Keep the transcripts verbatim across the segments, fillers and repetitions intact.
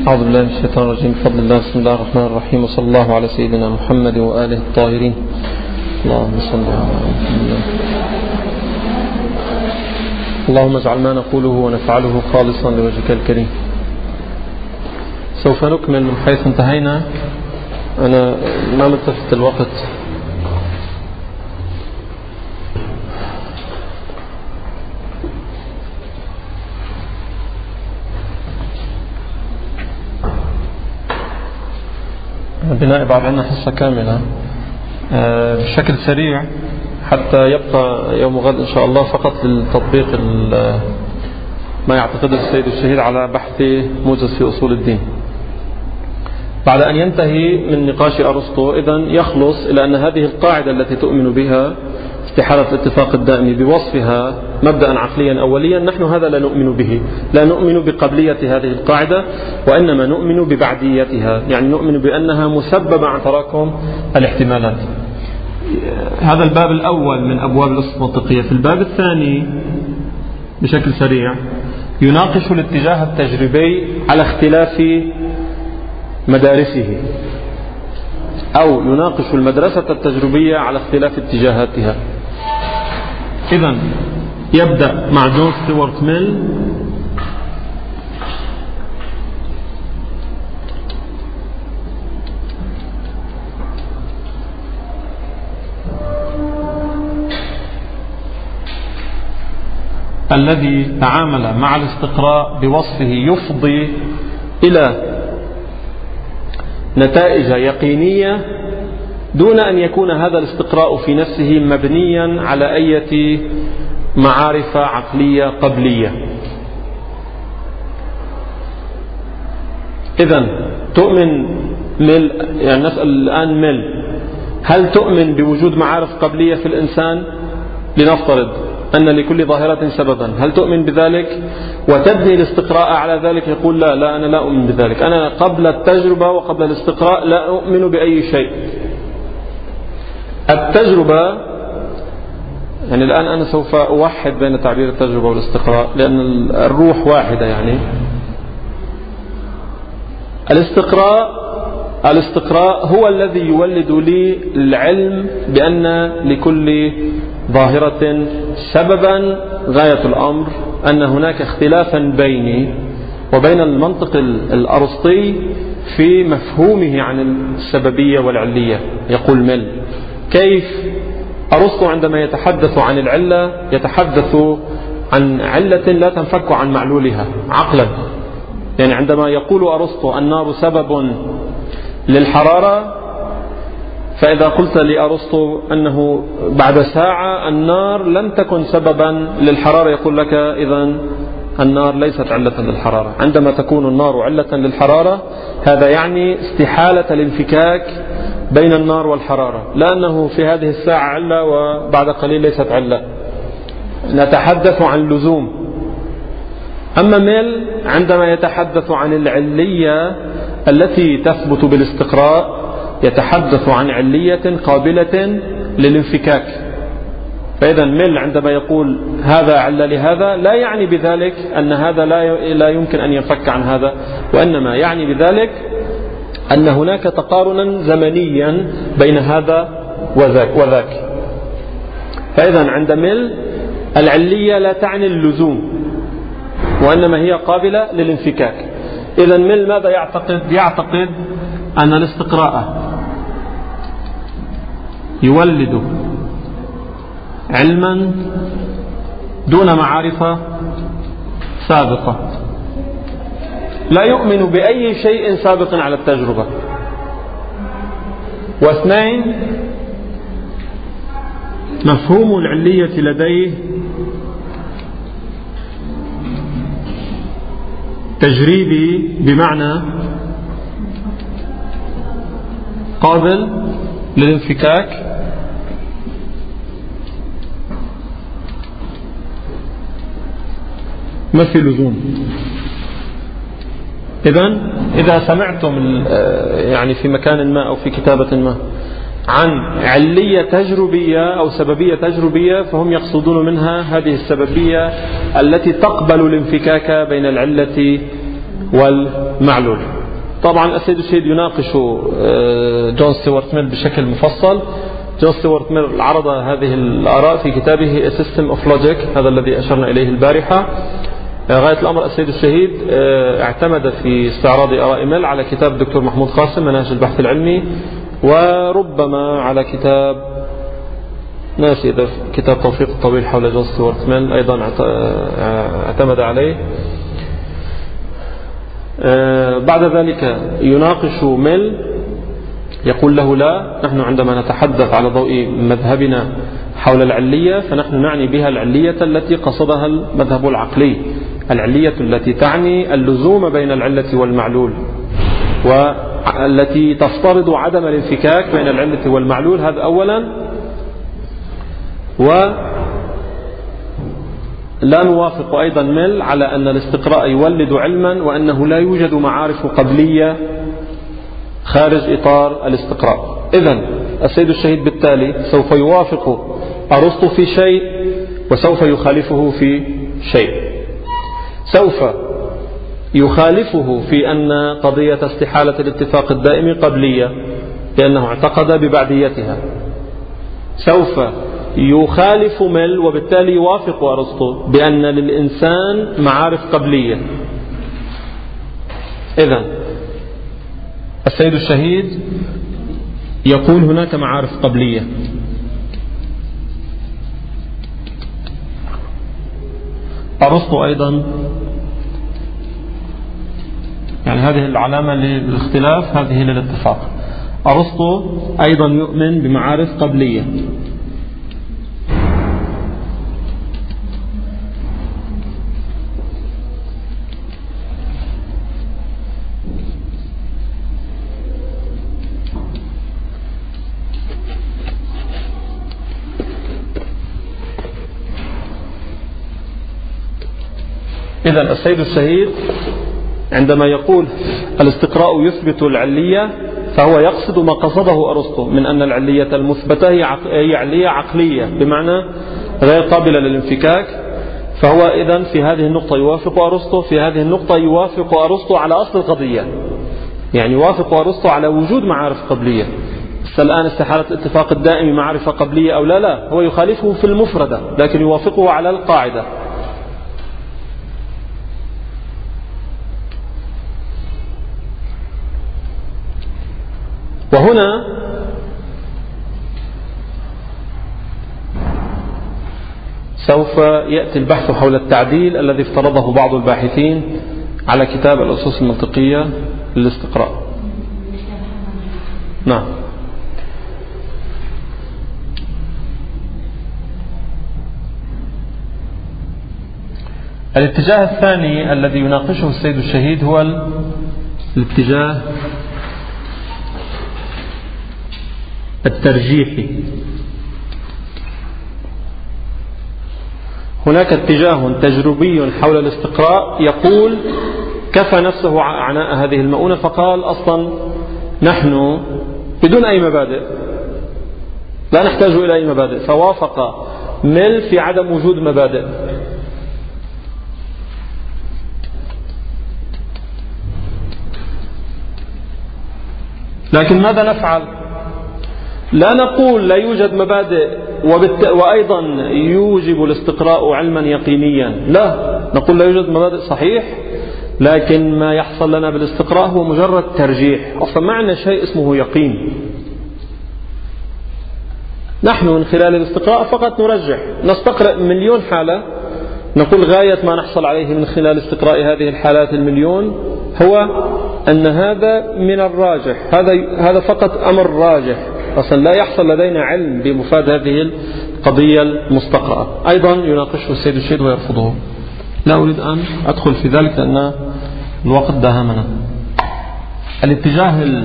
أعوذ بالله من الشيطان الرجيم. بفضل الله، بسم الله الرحمن الرحيم، وصلى الله على سيدنا محمد وآله الطاهرين. اللهم صل على محمد. اللهم اجعل ما نقوله ونفعله خالصا لوجهك الكريم. سوف نكمل من حيث انتهينا. أنا ما ملتفت الوقت. بناء بعد عنا حصة كاملة بشكل سريع حتى يبقى يوم غد إن شاء الله فقط للتطبيق ما يعتقده السيد الشهيد على بحث موجز في أصول الدين. بعد أن ينتهي من نقاش أرسطو إذن يخلص إلى أن هذه القاعدة التي تؤمن بها استحالة الاتفاق الدائم بوصفها مبدأ عقليا أوليا، نحن هذا لا نؤمن به، لا نؤمن بقبلية هذه القاعدة، وإنما نؤمن ببعديتها، يعني نؤمن بأنها مسببة عن تراكم الاحتمالات. هذا الباب الأول من أبواب الأصول المنطقية. في الباب الثاني بشكل سريع يناقش الاتجاه التجريبي على اختلاف مدارسه، أو يناقش المدرسة التجريبية على اختلاف اتجاهاتها. إذن يبدأ مع جون ستيوارت ميل الذي تعامل مع الاستقراء بوصفه يفضي إلى نتائج يقينية دون أن يكون هذا الاستقراء في نفسه مبنيا على أي معارف عقلية قبلية. إذن تؤمن ميل، يعني نسأل الآن ميل، هل تؤمن بوجود معارف قبلية في الإنسان؟ لنفترض أن لكل ظاهرة سببا، هل تؤمن بذلك؟ وتبني الاستقراء على ذلك. يقول لا لا أنا لا أؤمن بذلك، أنا قبل التجربة وقبل الاستقراء لا أؤمن بأي شيء. التجربة، يعني الآن أنا سوف أوحد بين تعبير التجربة والاستقراء لأن الروح واحدة. يعني الاستقراء الاستقراء هو الذي يولد لي العلم بأن لكل ظاهرة سببا، غاية الأمر أن هناك اختلافا بيني وبين المنطق الأرسطي في مفهومه عن السببية والعلية. يقول ميل كيف أرسطو عندما يتحدث عن العلة يتحدث عن علة لا تنفك عن معلولها عقلا. يعني عندما يقول أرسطو النار سبب للحرارة، فإذا قلت لأرسطو أنه بعد ساعة النار لم تكن سببا للحرارة، يقول لك إذن النار ليست علة للحرارة. عندما تكون النار علة للحرارة هذا يعني استحالة الانفكاك بين النار والحرارة، لأنه في هذه الساعة علة وبعد قليل ليست علة. نتحدث عن لزوم. أما ميل عندما يتحدث عن العلية التي تثبت بالاستقراء يتحدث عن علية قابلة للانفكاك. فإذا ميل عندما يقول هذا علة لهذا لا يعني بذلك أن هذا لا يمكن أن ينفك عن هذا، وإنما يعني بذلك أن هناك تقارنا زمنيا بين هذا وذاك وذاك. فإذا عند ميل العلية لا تعني اللزوم، وإنما هي قابلة للانفكاك. إذا ميل ماذا يعتقد؟ يعتقد أن الاستقراء يولد علما دون معارف سابقة، لا يؤمن بأي شيء سابق على التجربة. واثنين، مفهوم العلية لديه تجريبي بمعنى قابل للانفكاك، ما في لزوم. إذن إذا سمعتم يعني في مكان ما أو في كتابة ما عن علية تجربية أو سببية تجربية فهم يقصدون منها هذه السببية التي تقبل الانفكاك بين العلة والمعلول. طبعا السيد الشهيد يناقش جون ستيوارت ميل بشكل مفصل. جون ستيوارت ميل عرض هذه الآراء في كتابه A System of Logic، هذا الذي أشرنا إليه البارحة. غاية الأمر السيد الشهيد اعتمد في استعراض آراء ميل على كتاب الدكتور محمود قاسم مناهج البحث العلمي، وربما على كتاب ناسي إذا كتاب توفيق الطويل حول جون ستيوارت ميل أيضا اعتمد عليه. بعد ذلك يناقش ميل، يقول له لا، نحن عندما نتحدث على ضوء مذهبنا حول العلية فنحن نعني بها العلية التي قصدها المذهب العقلي، العلية التي تعني اللزوم بين العلة والمعلول، والتي تفترض عدم الانفكاك بين العلة والمعلول. هذا أولا. ولا نوافق أيضا ميل على أن الاستقراء يولد علما، وأنه لا يوجد معارف قبلية خارج إطار الاستقراء. إذن السيد الشهيد بالتالي سوف يوافق أرسطو في شيء وسوف يخالفه في شيء. سوف يخالفه في أن قضية استحالة الاتفاق الدائم قبلية لأنه اعتقد ببعديتها. سوف يخالف ميل وبالتالي يوافق أرسطو بأن للإنسان معارف قبلية. إذن السيد الشهيد يقول هناك معارف قبلية. أرسطو أيضا، يعني هذه العلامة للاختلاف هذه للاتفاق. أرسطو أيضا يؤمن بمعارف قبلية. إذن السيد الشهيد عندما يقول الاستقراء يثبت العلية فهو يقصد ما قصده أرسطو من أن العلية المثبتة هي علية عقلية بمعنى غير قابلة للانفكاك. فهو إذن في هذه النقطة يوافق أرسطو، في هذه النقطة يوافق أرسطو على أصل القضية، يعني يوافق أرسطو على وجود معارف قبلية. الآن استحالة الاتفاق الدائم معرفة قبلية أو لا لا، هو يخالفه في المفردة لكن يوافقه على القاعدة. وهنا سوف يأتي البحث حول التعديل الذي افترضه بعض الباحثين على كتاب الأسس المنطقية للاستقراء. نعم. الاتجاه الثاني الذي يناقشه السيد الشهيد هو الاتجاه الترجيحي. هناك اتجاه تجربي حول الاستقراء يقول كفى نفسه عناء هذه المؤونة فقال أصلا نحن بدون أي مبادئ لا نحتاج إلى أي مبادئ، فوافق ميل في عدم وجود مبادئ. لكن ماذا نفعل؟ لا نقول لا يوجد مبادئ وبالت... وأيضا يوجب الاستقراء علما يقينيا، لا، نقول لا يوجد مبادئ صحيح، لكن ما يحصل لنا بالاستقراء هو مجرد ترجيح. أصلا معنى شيء اسمه يقين. نحن من خلال الاستقراء فقط نرجح، نستقرأ مليون حالة، نقول غاية ما نحصل عليه من خلال استقراء هذه الحالات المليون هو أن هذا من الراجح، هذا هذا فقط أمر راجح، أصلا لا يحصل لدينا علم بمفاد هذه القضية المستقرأة. أيضا يناقشه السيد الشهيد ويرفضه. لا أريد أن أدخل في ذلك لأن الوقت داهمنا. الاتجاه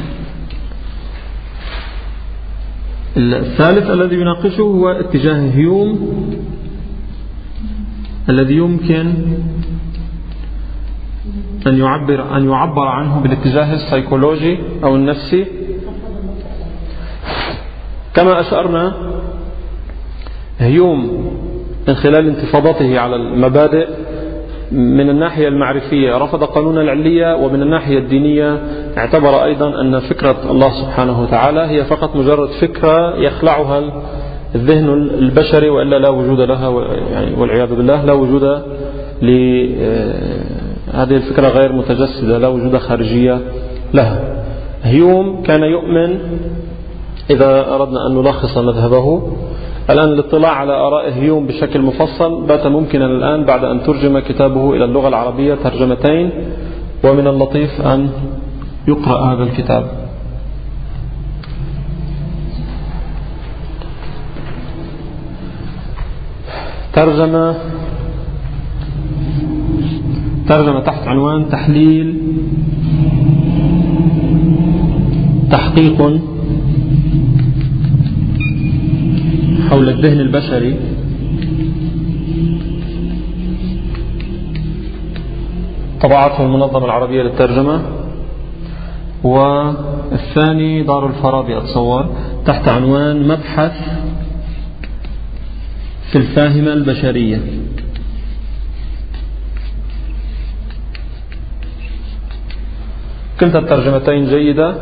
الثالث الذي يناقشه هو اتجاه هيوم الذي يمكن أن يعبر أن يعبر عنه بالاتجاه السيكولوجي أو النفسي. كما أشرنا هيوم من خلال انتفاضته على المبادئ من الناحية المعرفية رفض قانون العلية، ومن الناحية الدينية اعتبر أيضا أن فكرة الله سبحانه وتعالى هي فقط مجرد فكرة يخلعها الذهن البشري، وإلا لا وجود لها، يعني والعياذ بالله لا وجود لهذه الفكرة، غير متجسدة، لا وجود خارجية لها. هيوم كان يؤمن، إذا أردنا أن نلخص مذهبه الآن، الاطلاع على آراء هيوم بشكل مفصل بات ممكنا الآن بعد أن ترجم كتابه إلى اللغة العربية ترجمتين، ومن اللطيف أن يقرأ هذا الكتاب. ترجمة ترجمة تحت عنوان تحليل تحقيق حول الذهن البشري، طبعته المنظمة العربية للترجمة، والثاني دار الفارابي أتصور، تحت عنوان مبحث في الفاهمة البشرية. كلتا الترجمتين جيدة،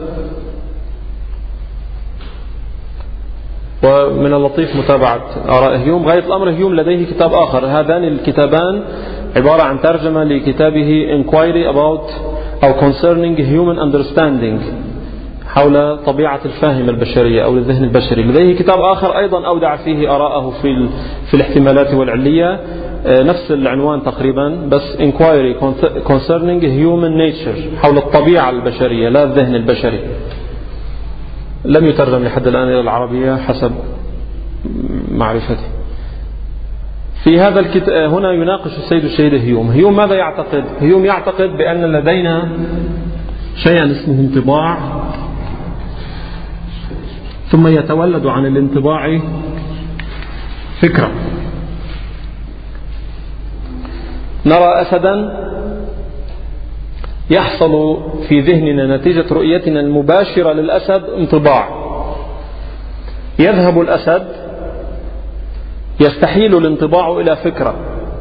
ومن اللطيف متابعة آراء هيوم. غاية الأمر هيوم لديه كتاب آخر، هذان الكتابان عبارة عن ترجمة لكتابه Inquiry about أو Concerning Human Understanding، حول طبيعة الفاهمة البشرية أو الذهن البشري. لديه كتاب آخر أيضا أودع فيه آراءه في في الاحتمالات والعلية، نفس العنوان تقريبا، بس Inquiry Concerning Human Nature، حول الطبيعة البشرية لا الذهن البشري. لم يترجم لحد الآن إلى العربية حسب معرفتي. في هذا الكتاب هنا يناقش السيد الشهيد هيوم. هيوم ماذا يعتقد؟ هيوم يعتقد بأن لدينا شيئا اسمه انطباع، ثم يتولد عن الانطباع فكرة. نرى أسدا يحصل في ذهننا نتيجة رؤيتنا المباشرة للأسد انطباع، يذهب الأسد يستحيل الانطباع إلى فكرة.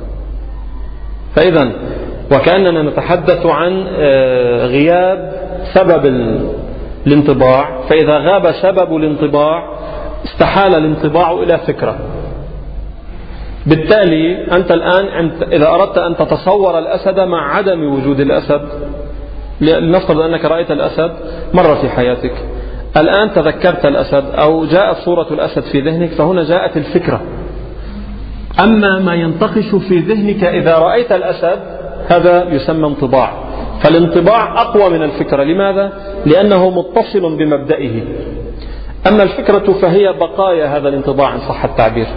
فإذا وكأننا نتحدث عن غياب سبب الانطباع، فإذا غاب سبب الانطباع استحال الانطباع إلى فكرة. بالتالي أنت الآن إذا أردت أن تتصور الأسد مع عدم وجود الأسد، لنفترض أنك رأيت الأسد مرة في حياتك، الآن تذكرت الأسد أو جاءت صورة الأسد في ذهنك، فهنا جاءت الفكرة. أما ما ينتقش في ذهنك إذا رأيت الأسد هذا يسمى انطباع. فالانطباع أقوى من الفكرة. لماذا؟ لأنه متصل بمبدئه. أما الفكرة فهي بقايا هذا الانطباع إن صح التعبير.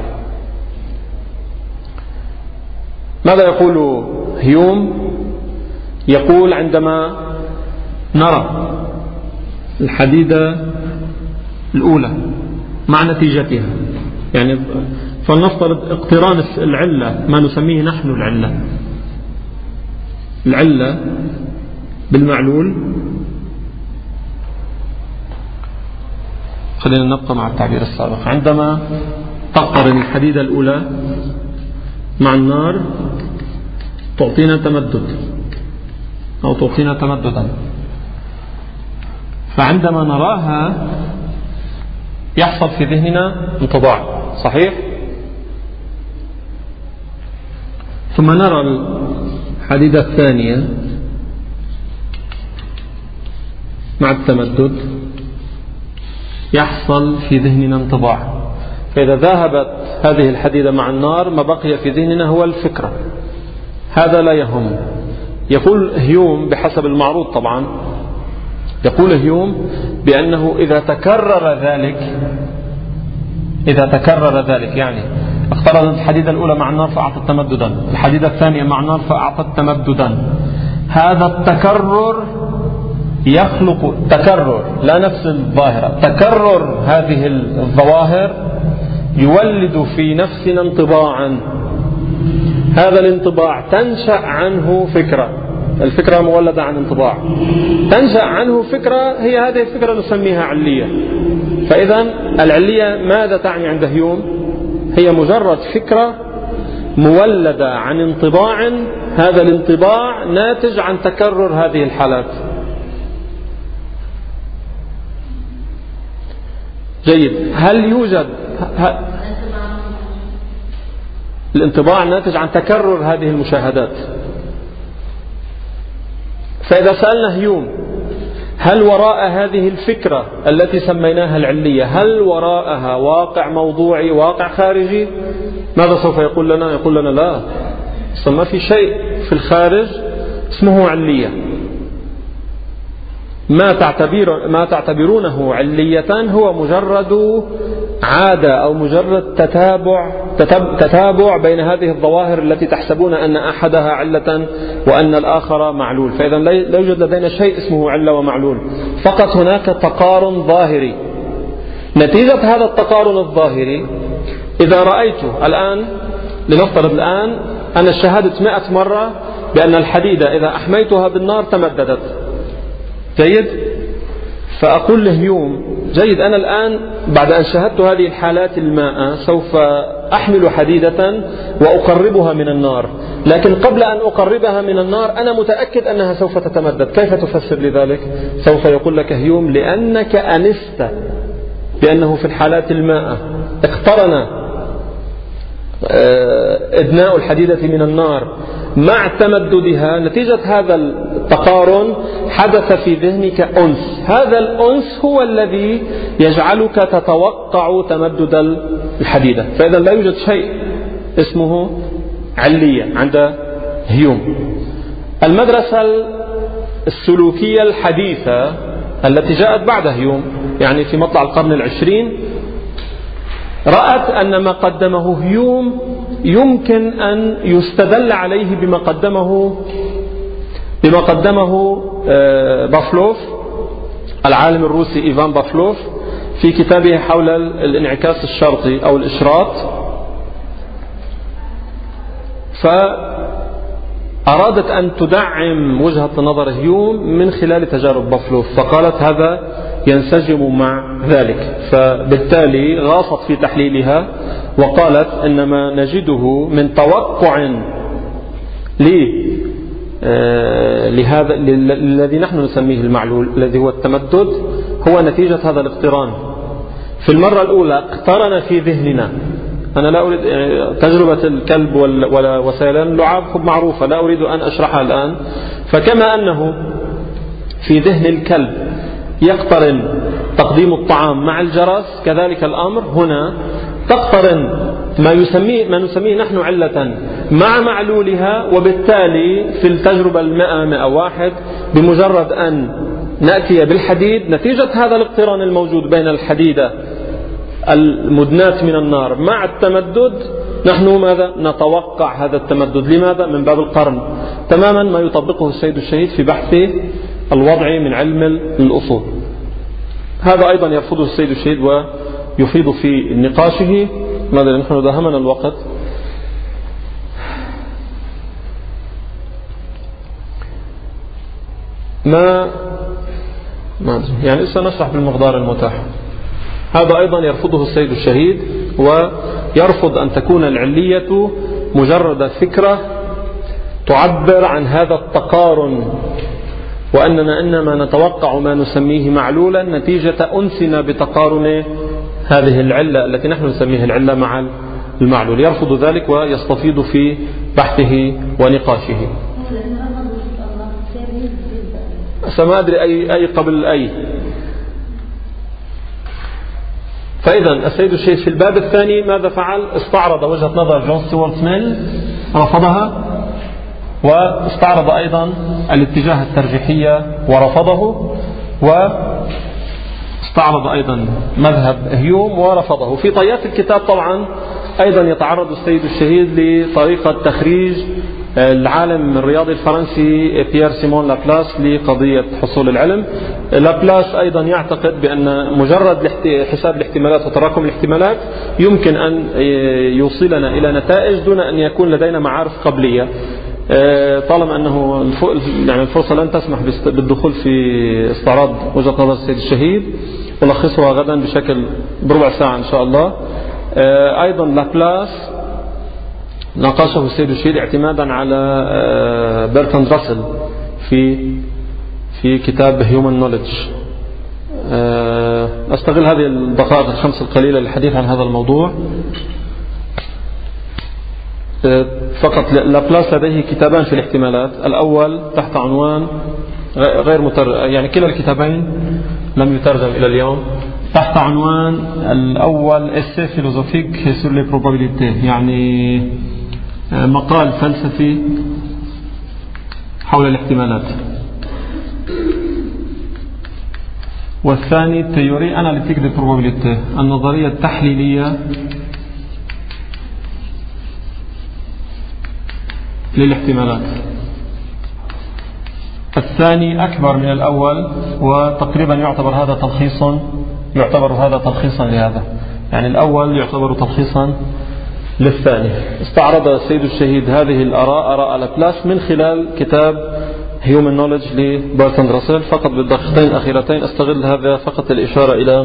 ماذا يقول هيوم؟ يقول عندما نرى الحديدة الأولى مع نتيجتها، يعني فلنفترض اقتران العلة، ما نسميه نحن العلة، العلة بالمعلول. خلينا نبقى مع التعبير السابق. عندما تقترن الحديدة الأولى مع النار تعطينا تمدد أو تعطينا تمددا، فعندما نراها يحصل في ذهننا انطباع، صحيح؟ ثم نرى الحديدة الثانية مع التمدد يحصل في ذهننا انطباع. فإذا ذهبت هذه الحديدة مع النار ما بقي في ذهننا هو الفكرة. هذا لا يهم. يقول هيوم بحسب المعروض طبعا، يقول هيوم بأنه إذا تكرر ذلك إذا تكرر ذلك يعني افترضت الحديدة الأولى مع النار فأعطت تمددا، الحديدة الثانية مع النار فأعطت تمددا، هذا التكرر يخلق تكرر، لا نفس الظاهرة، تكرر هذه الظواهر يولد في نفسنا انطباعا. هذا الانطباع تنشأ عنه فكرة، الفكرة مولدة عن انطباع، تنشأ عنه فكرة، هي هذه الفكرة نسميها علية. فإذا العلية ماذا تعني عند هيوم؟ هي مجرد فكرة مولدة عن انطباع هذا الانطباع ناتج عن تكرر هذه الحالات. جيد. هل يوجد ه... الانطباع ناتج عن تكرر هذه المشاهدات. فإذا سألنا هيوم هل وراء هذه الفكرة التي سميناها العلية هل وراءها واقع موضوعي واقع خارجي؟ ماذا سوف يقول لنا؟ يقول لنا لا، ما في شيء في الخارج اسمه علية. ما تعتبر ما تعتبرونه علية هو مجرد عادة أو مجرد تتابع تتابع بين هذه الظواهر التي تحسبون أن أحدها علة وأن الآخر معلول. فإذا لا يوجد لدينا شيء اسمه علة ومعلول، فقط هناك تقارن ظاهري. نتيجة هذا التقارن الظاهري إذا رأيت الآن، لنفترض الآن أنا شاهدت مئة مرة بأن الحديدة إذا أحميتها بالنار تمددت. جيد. فأقول لهيوم جيد، أنا الآن بعد أن شاهدت هذه الحالات الماء سوف أحمل حديدة وأقربها من النار، لكن قبل أن أقربها من النار أنا متأكد أنها سوف تتمدد. كيف تفسر لذلك؟ سوف يقول لك هيوم لأنك أنست بأنه في الحالات الماء اقترن إدناء الحديدة من النار مع تمددها. نتيجة هذا التقارن حدث في ذهنك أنس، هذا الأنس هو الذي يجعلك تتوقع تمدد الحديدة. فإذا لا يوجد شيء اسمه علية عند هيوم. المدرسة السلوكية الحديثة التي جاءت بعد هيوم، يعني في مطلع القرن العشرين، رأت أن ما قدمه هيوم يمكن أن يستدل عليه بما قدمه بما قدمه بافلوف، العالم الروسي إيفان بافلوف، في كتابه حول الانعكاس الشرطي أو الإشراط. فأرادت أن تدعم وجهة نظر هيوم من خلال تجارب بافلوف، فقالت هذا ينسجم مع ذلك. فبالتالي غاصت في تحليلها وقالت إن ما نجده من توقع لهذا الذي نحن نسميه المعلول الذي هو التمدد هو نتيجة هذا الاقتران. في المرة الأولى اقترن في ذهننا، أنا لا أريد تجربة الكلب وسيلان اللعاب معروفة، لا أريد أن أشرحها الآن. فكما أنه في ذهن الكلب يقترن تقديم الطعام مع الجرس، كذلك الأمر هنا تقترن ما يسميه ما نسميه نحن علة مع معلولها. وبالتالي في التجربة المئة مئة واحد بمجرد أن نأتي بالحديد، نتيجة هذا الاقتران الموجود بين الحديدة المدناة من النار مع التمدد، نحن ماذا نتوقع هذا التمدد. لماذا؟ من باب القرن، تماما ما يطبقه السيد الشهيد في بحثه الوضعي من علم الأصول. هذا أيضا يرفضه السيد الشهيد ويفيد في نقاشه. ماذا نحن داهمنا الوقت. ما ما يعني سنشرح بالمقدار المتاح. هذا أيضا يرفضه السيد الشهيد، ويرفض أن تكون العلية مجرد فكرة تعبر عن هذا التقارن، وأننا إنما نتوقع ما نسميه معلولا نتيجة أنسنا بتقارن هذه العلة التي نحن نسميها العلة مع المعلول. يرفض ذلك ويستفيض في بحثه ونقاشه. سما أدري أي, أي قبل أي. فإذا السيد الشهيد في الباب الثاني ماذا فعل؟ استعرض وجهة نظر جون ستيوارت ميل رفضها، واستعرض أيضا الاتجاه الترجيحية ورفضه، واستعرض أيضا مذهب هيوم ورفضه. في طيات الكتاب طبعا أيضا يتعرض السيد الشهيد لطريقة تخريج العالم الرياضي الفرنسي بيير سيمون لابلاس لقضية حصول العلم. لابلاس أيضا يعتقد بأن مجرد حساب الاحتمالات وتراكم الاحتمالات يمكن أن يوصلنا إلى نتائج دون أن يكون لدينا معارف قبلية، طالما أنه يعني الفرصة لن تسمح بالدخول في استعراض وجهة نظر السيد الشهيد. ألخصها غدا بشكل بربع ساعة إن شاء الله. أيضا لابلاس ناقشه السيد الشهيد اعتمادا على برتراند راسل في في كتاب هيومن نوليدج. أستغل هذه الدقائق الخمس القليلة للحديث عن هذا الموضوع. فقط لابلاس لديه كتابان في الاحتمالات، الأول تحت عنوان غير مترجم، يعني كلا الكتابين لم يترجم إلى اليوم، تحت عنوان الأول essai philosophique sur les probabilités، يعني مقال فلسفي حول الاحتمالات. والثاني théorie analytique des probabilités، النظرية التحليلية للاحتمالات. الثاني أكبر من الأول، وتقريبا يعتبر هذا تلخيصا يعتبر هذا تلخيصا لهذا، يعني الأول يعتبر تلخيصا للثاني. استعرض السيد الشهيد هذه الآراء آراء لابلاس من خلال كتاب هيومن نوليدج لبرتراند راسل. فقط بالدقيقتين الأخيرتين أستغل هذا فقط الإشارة إلى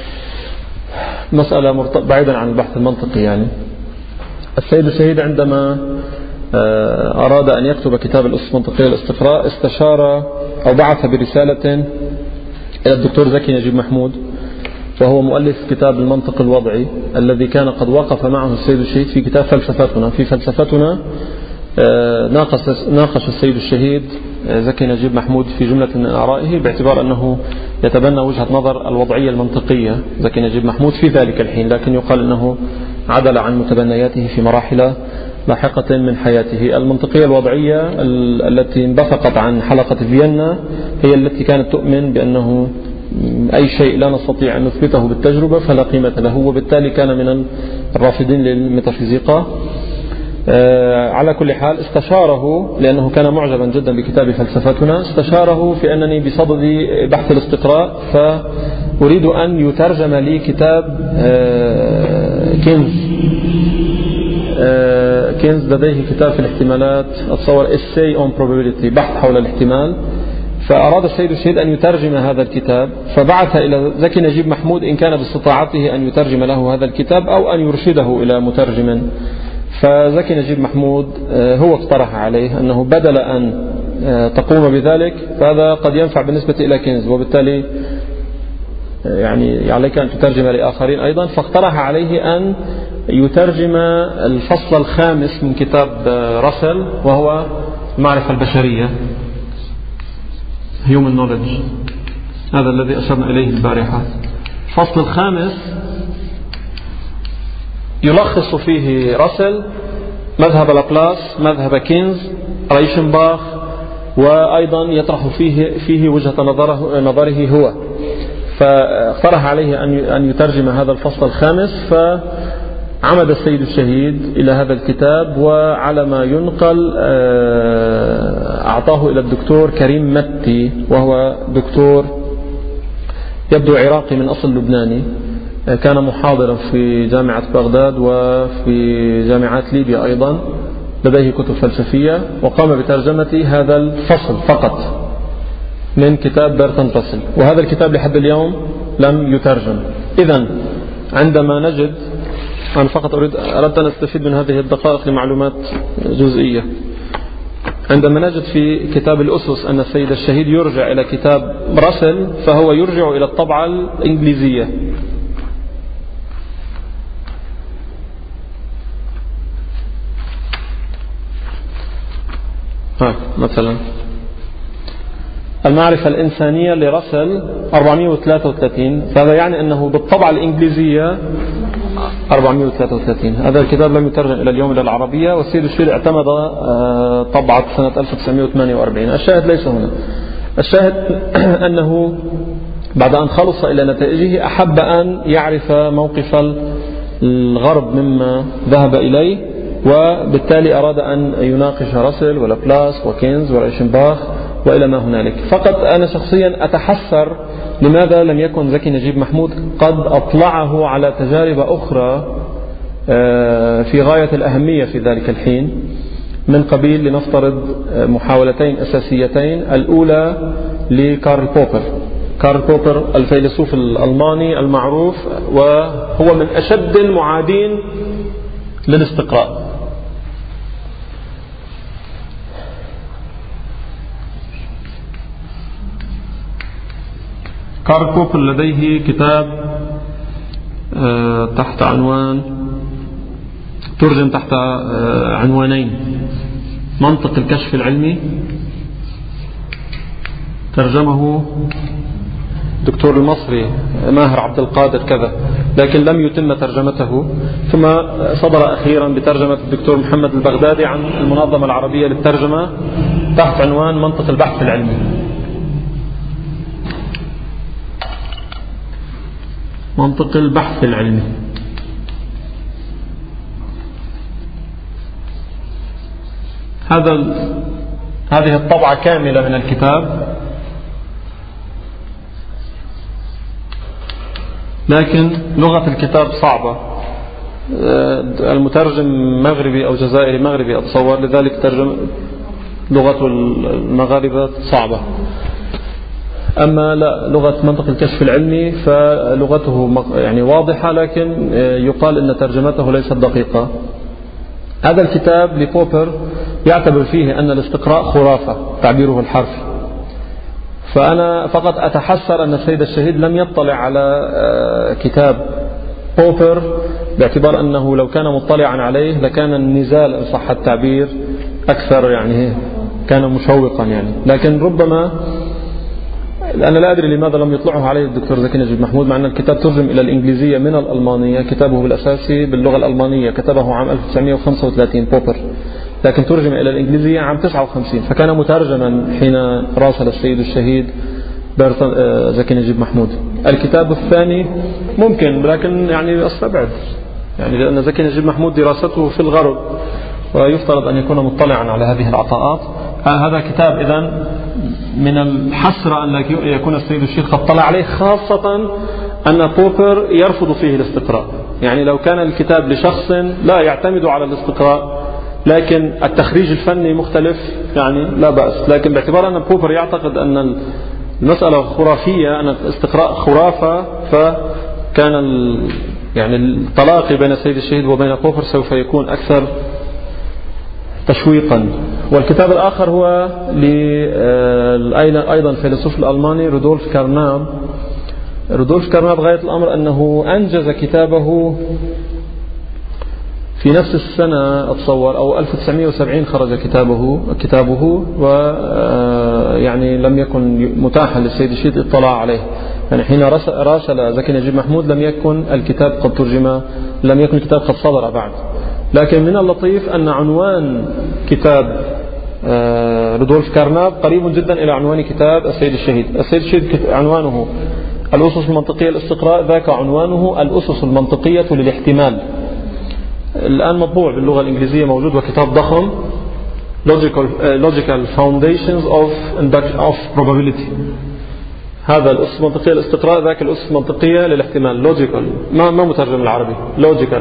مسألة بعيدا عن البحث المنطقي. يعني السيد الشهيد عندما أراد أن يكتب كتاب الأسس المنطقية للاستقراء استشار أو بعث برسالة إلى الدكتور زكي نجيب محمود، وهو مؤلف كتاب المنطق الوضعي الذي كان قد وقف معه السيد الشهيد في كتاب فلسفتنا. في فلسفتنا ناقش ناقش السيد الشهيد زكي نجيب محمود في جملة من آرائه باعتبار أنه يتبنى وجهة نظر الوضعية المنطقية زكي نجيب محمود في ذلك الحين، لكن يقال أنه عدل عن متبنياته في مراحل لاحقة من حياته. المنطقية الوضعية التي انبثقت عن حلقة فيينا هي التي كانت تؤمن بأنه أي شيء لا نستطيع أن نثبته بالتجربة فلا قيمة له، وبالتالي كان من الرافضين للميتافيزيقا. على كل حال استشاره لأنه كان معجبا جدا بكتاب فلسفتنا، استشاره في أنني بصدد بحث الاستقراء فأريد أن يترجم لي كتاب كينز كينز لديه كتاب في الاحتمالات أتصور essay on probability، بحث حول الاحتمال. فأراد السيد الشهيد أن يترجم هذا الكتاب، فبعث إلى زكي نجيب محمود إن كان باستطاعته أن يترجم له هذا الكتاب أو أن يرشده إلى مترجم. فزكي نجيب محمود هو اقترح عليه أنه بدل أن تقوم بذلك فهذا قد ينفع بالنسبة إلى كينز، وبالتالي يعني عليك أن تترجم لآخرين أيضا. فاقترح عليه أن يترجم الفصل الخامس من كتاب راسل وهو المعرفة البشرية Human Knowledge، هذا الذي أشرنا إليه البارحة. الفصل الخامس يلخص فيه راسل مذهب لابلاس، مذهب كينز، رايشنباخ، وأيضا يطرح فيه فيه وجهة نظره نظره هو. فاقترح عليه أن يترجم هذا الفصل الخامس، فعمد السيد الشهيد إلى هذا الكتاب، وعلى ما ينقل أعطاه إلى الدكتور كريم متي، وهو دكتور يبدو عراقي من أصل لبناني، كان محاضرا في جامعة بغداد وفي جامعات ليبيا أيضا، لديه كتب فلسفية، وقام بترجمة هذا الفصل فقط من كتاب برتراند راسل، وهذا الكتاب لحد اليوم لم يترجم. إذن عندما نجد، أنا فقط أريد أردت أن أستفيد من هذه الدقائق لمعلومات جزئية، عندما نجد في كتاب الأسس أن السيد الشهيد يرجع إلى كتاب راسل فهو يرجع إلى الطبعة الإنجليزية. ها مثلا المعرفة الإنسانية لراسل أربعمائة وثلاثة وثلاثين، فهذا يعني أنه بالطبعة الإنجليزية أربعمائة وثلاثة وثلاثين. هذا الكتاب لم يترجم إلى اليوم إلى العربية، والسيد الشهيد اعتمد طبعة سنة ألف وتسعمائة وثمانية وأربعين. الشاهد ليس هنا، الشاهد أنه بعد أن خلص إلى نتائجه أحب أن يعرف موقف الغرب مما ذهب إليه، وبالتالي أراد أن يناقش راسل ولابلاس وكينز ورايشنباخ وإلى ما هنالك. فقط أنا شخصيا أتحسر لماذا لم يكن زكي نجيب محمود قد أطلعه على تجارب أخرى في غاية الأهمية في ذلك الحين، من قبيل لنفترض محاولتين أساسيتين. الأولى لكارل بوبر. كارل بوبر الفيلسوف الألماني المعروف، وهو من أشد المعادين للاستقراء، كارل بوبر لديه كتاب تحت عنوان، ترجم تحت عنوانين: منطق الكشف العلمي، ترجمه دكتور المصري ماهر عبد القادر كذا، لكن لم يتم ترجمته، ثم صدر أخيرا بترجمة الدكتور محمد البغدادي عن المنظمة العربية للترجمة تحت عنوان منطق البحث العلمي. منطق البحث العلمي. هذا هذه الطبعة كاملة من الكتاب، لكن لغة الكتاب صعبة. المترجم مغربي أو جزائري مغربي أتصور، لذلك ترجم لغة المغاربة صعبة. أما لا، لغة منطق الكشف العلمي فلغته يعني واضحة، لكن يقال أن ترجمته ليست دقيقة. هذا الكتاب لبوبر يعتبر فيه أن الاستقراء خرافة، تعبيره الحرفي. فأنا فقط أتحسر أن السيد الشهيد لم يطلع على كتاب بوبر، باعتبار أنه لو كان مطلعا عليه لكان النزال إن صح التعبير أكثر، يعني كان مشوقا يعني. لكن ربما أنا لا أدري لماذا لم يطلعه عليه الدكتور زكي نجيب محمود، مع أن الكتاب ترجم إلى الإنجليزية من الألمانية. كتابه بالأساسي باللغة الألمانية، كتبه عام ألف وتسعمائة وخمسة وثلاثين بوبر، لكن ترجم إلى الإنجليزية عام تسعة وخمسين، فكان مترجما حين راسل السيد الشهيد زكي نجيب محمود. الكتاب الثاني ممكن، لكن يعني أستبعد، يعني لأن زكي نجيب محمود دراسته في الغرب، ويفترض أن يكون مطلعا على هذه العطاءات. هذا كتاب إذن من الحسرة أن يكون السيد الشيخ قد طلع عليه، خاصة أن بوبر يرفض فيه الاستقراء. يعني لو كان الكتاب لشخص لا يعتمد على الاستقراء لكن التخريج الفني مختلف يعني لا بأس، لكن باعتبار أن بوبر يعتقد أن المسألة خرافية، أن الاستقراء خرافة، فكان يعني التلاقي بين السيد الشهيد وبين بوبر سوف يكون أكثر تشويقا. والكتاب الآخر هو أيضا الفيلسوف الألماني رودولف كارناب. رودولف كارناب غاية الأمر أنه أنجز كتابه في نفس السنة أتصور، أو ألف وتسعمائة وسبعين خرج كتابه كتابه ويعني لم يكن متاحا للسيد الشهيد الاطلاع عليه. يعني حين راسل زكي نجيب محمود لم يكن الكتاب قد ترجم، لم يكن الكتاب قد صدر بعد. لكن من اللطيف أن عنوان كتاب رودولف كارناب قريب جدا إلى عنوان كتاب السيد الشهيد. السيد الشهيد عنوانه الأسس المنطقية للاستقراء، ذاك عنوانه الأسس المنطقية للاحتمال. الآن مطبوع باللغة الإنجليزية، موجود، وكتاب ضخم، Logical, uh, Logical Foundations of, of Probability. هذا الأسس المنطقية للاستقراء، ذاك الأسس المنطقية للاحتمال. Logical، ما ما مترجم العربي. Logical.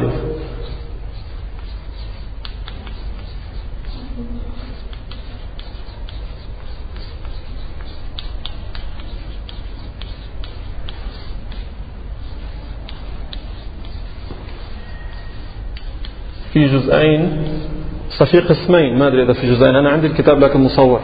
في جزئين، في قسمين، ما أدري إذا في جزئين، أنا عندي الكتاب لكن مصور.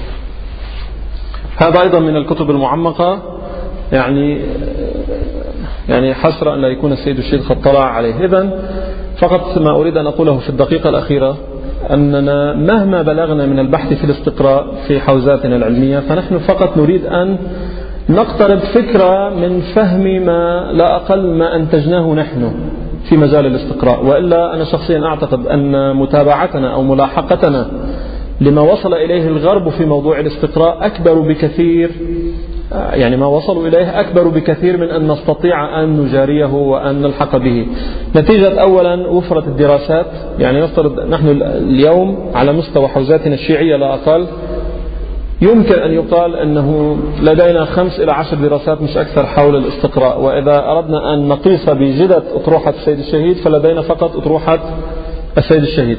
هذا أيضا من الكتب المعمقة، يعني يعني حسرة أن لا يكون السيد الشهيد قد طلع عليه. إذن فقط ما أريد أن أقوله في الدقيقة الأخيرة أننا مهما بلغنا من البحث في الاستقراء في حوزاتنا العلمية، فنحن فقط نريد أن نقترب فكرة من فهم ما لا أقل ما أنتجناه نحن في مجال الاستقراء. وإلا أنا شخصيا أعتقد أن متابعتنا أو ملاحقتنا لما وصل إليه الغرب في موضوع الاستقراء أكبر بكثير، يعني ما وصلوا إليه أكبر بكثير من أن نستطيع أن نجاريه وأن نلحق به. نتيجة أولا وفرة الدراسات، يعني يفترض نحن اليوم على مستوى حوزاتنا الشيعية لا أقل يمكن أن يقال أنه لدينا خمس إلى عشر دراسات مش أكثر حول الاستقراء. وإذا أردنا أن نقيس بجدة أطروحة السيد الشهيد فلدينا فقط أطروحة السيد الشهيد.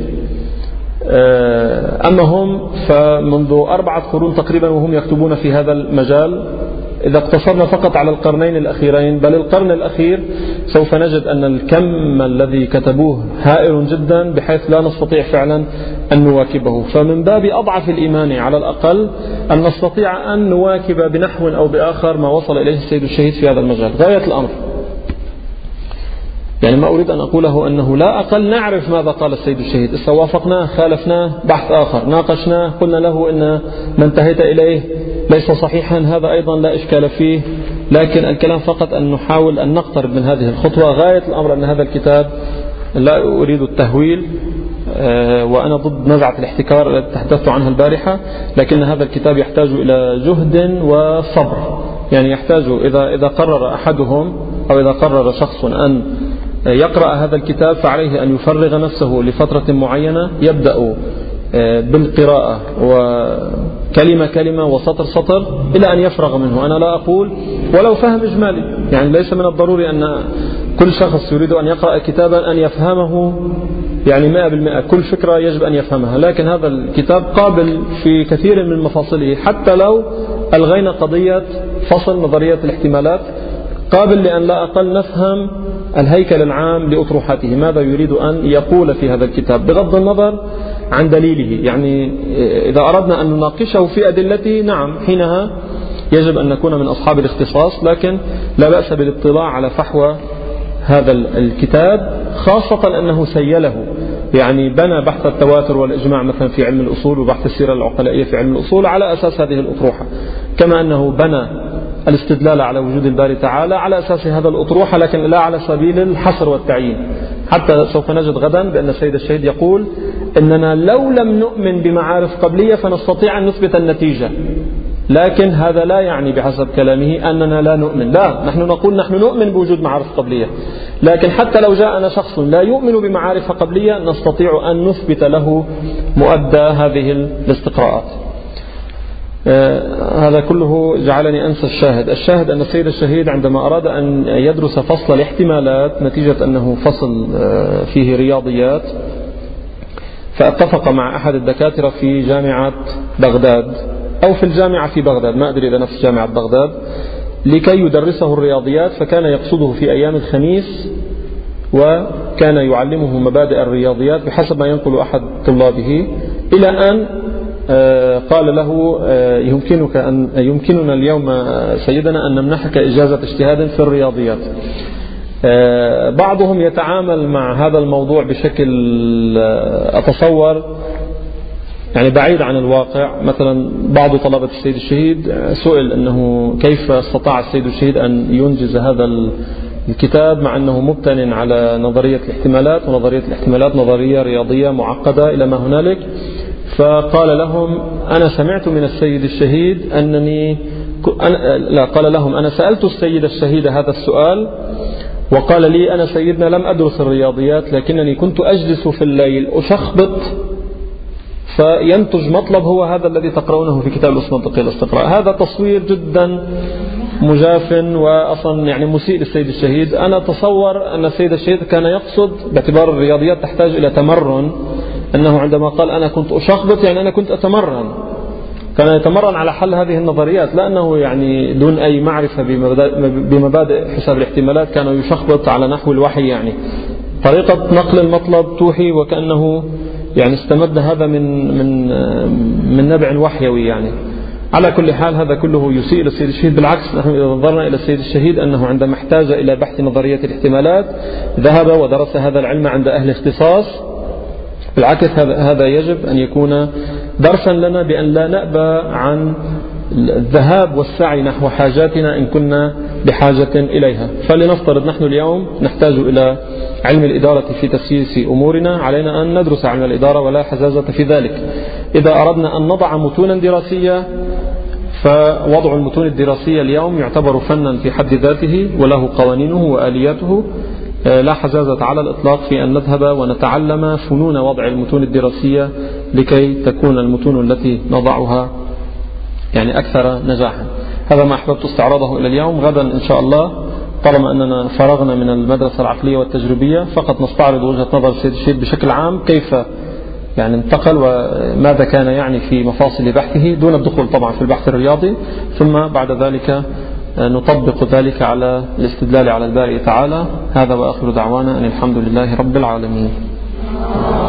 أما هم فمنذ أربعة قرون تقريبا وهم يكتبون في هذا المجال، إذا اقتصرنا فقط على القرنين الأخيرين بل القرن الأخير سوف نجد أن الكم الذي كتبوه هائل جدا بحيث لا نستطيع فعلا أن نواكبه. فمن باب أضعف الإيمان على الأقل أن نستطيع أن نواكب بنحو أو بآخر ما وصل إليه السيد الشهيد في هذا المجال. غاية الأمر يعني ما أريد أن أقوله أنه لا أقل نعرف ماذا قال السيد الشهيد، إذا وافقناه خالفناه بحث آخر، ناقشناه قلنا له إن ما انتهيت إليه ليس صحيحا، هذا أيضا لا إشكال فيه، لكن الكلام فقط أن نحاول أن نقترب من هذه الخطوة. غاية الأمر أن هذا الكتاب لا أريد التهويل وأنا ضد نزعة الاحتكار التي تحدثت عنها البارحة، لكن هذا الكتاب يحتاج إلى جهد وصبر، يعني يحتاج إذا إذا قرر أحدهم أو إذا قرر شخص أن يقرأ هذا الكتاب فعليه أن يفرغ نفسه لفترة معينة، يبدأ بالقراءة وكلمة كلمة وسطر سطر إلى أن يفرغ منه. أنا لا أقول ولو فهم إجمالي، يعني ليس من الضروري أن كل شخص يريد أن يقرأ كتابا أن يفهمه يعني مئة بالمئة، كل فكرة يجب أن يفهمها، لكن هذا الكتاب قابل في كثير من مفاصله، حتى لو ألغينا قضية فصل نظرية الاحتمالات قابل لأن لا أقل نفهم الهيكل العام لأطروحاته، ماذا يريد أن يقول في هذا الكتاب بغض النظر عن دليله. يعني إذا أردنا أن نناقشه في أدلته نعم حينها يجب أن نكون من أصحاب الاختصاص، لكن لا بأس بالاطلاع على فحوى هذا الكتاب، خاصة أنه سيله، يعني بنى بحث التواتر والإجماع مثلا في علم الأصول وبحث السيرة العقلائية في علم الأصول على أساس هذه الأطروحة، كما أنه بنى الاستدلال على وجود الباري تعالى على أساس هذا الأطروحة، لكن لا على سبيل الحصر والتعيين. حتى سوف نجد غدا بأن السيد الشهيد يقول إننا لو لم نؤمن بمعارف قبلية فنستطيع أن نثبت النتيجة، لكن هذا لا يعني بحسب كلامه أننا لا نؤمن، لا، نحن نقول نحن نؤمن بوجود معارف قبلية، لكن حتى لو جاءنا شخص لا يؤمن بمعارف قبلية نستطيع أن نثبت له مؤدى هذه الاستقراءات. آه هذا كله جعلني أنسى الشاهد. الشاهد أن السيد الشهيد عندما أراد أن يدرس فصل الاحتمالات نتيجة أنه فصل آه فيه رياضيات، فاتفق مع أحد الدكاترة في جامعة بغداد أو في الجامعة في بغداد، ما أدري إذا نفس جامعة بغداد، لكي يدرسه الرياضيات، فكان يقصده في أيام الخميس وكان يعلمه مبادئ الرياضيات بحسب ما ينقل أحد طلابه، إلى أن قال له يمكنك أن يمكننا اليوم سيدنا أن نمنحك إجازة اجتهاد في الرياضيات. بعضهم يتعامل مع هذا الموضوع بشكل أتصور يعني بعيد عن الواقع. مثلا بعض طلبة السيد الشهيد سئل أنه كيف استطاع السيد الشهيد أن ينجز هذا الكتاب مع أنه مبتن على نظرية الاحتمالات، ونظرية الاحتمالات نظرية رياضية معقدة إلى ما هنالك. فقال لهم أنا سمعت من السيد الشهيد أنني لا قال لهم أنا سألت السيد الشهيد هذا السؤال وقال لي أنا سيدنا لم أدرس الرياضيات، لكنني كنت أجلس في الليل أشخبط فينتج مطلب هو هذا الذي تقرؤونه في كتاب الأصول المنطقية الاستقراء. هذا تصوير جدا مجاف وأصلا يعني مسيء للسيد الشهيد. أنا أتصور أن السيد الشهيد كان يقصد باعتبار الرياضيات تحتاج إلى تمرن، أنه عندما قال أنا كنت أشخبط يعني أنا كنت أتمرن، كان يتمرن على حل هذه النظريات، لأنه يعني دون أي معرفة بمبادئ حساب الاحتمالات كان يشخبط على نحو الوحي، يعني طريقة نقل المطلب توحي وكأنه يعني استمد هذا من من من نبع وحيوي. يعني على كل حال هذا كله يسيء للسيد الشهيد. بالعكس نحن إذا نظرنا إلى السيد الشهيد أنه عندما احتاج إلى بحث نظرية الاحتمالات ذهب ودرس هذا العلم عند أهل اختصاص. بالعكس هذا هذا يجب أن يكون درسا لنا بأن لا نأبى عن الذهاب والسعي نحو حاجاتنا إن كنا بحاجة إليها. فلنفترض نحن اليوم نحتاج إلى علم الإدارة في تسييس أمورنا، علينا أن ندرس علم الإدارة ولا حزازة في ذلك. إذا أردنا أن نضع متونا دراسية فوضع المتون الدراسية اليوم يعتبر فنا في حد ذاته وله قوانينه وآلياته، لا حزازة على الإطلاق في أن نذهب ونتعلم فنون وضع المتون الدراسية لكي تكون المتون التي نضعها يعني أكثر نجاحا. هذا ما أحببت استعراضه إلى اليوم. غدا إن شاء الله طالما أننا فرغنا من المدرسة العقلية والتجريبية فقط نستعرض وجهة نظر السيد الشهيد بشكل عام، كيف يعني انتقل وماذا كان يعني في مفاصل بحثه دون الدخول طبعا في البحث الرياضي، ثم بعد ذلك نطبق ذلك على الاستدلال على البارئ تعالى. هذا وآخر دعوانا أن الحمد لله رب العالمين.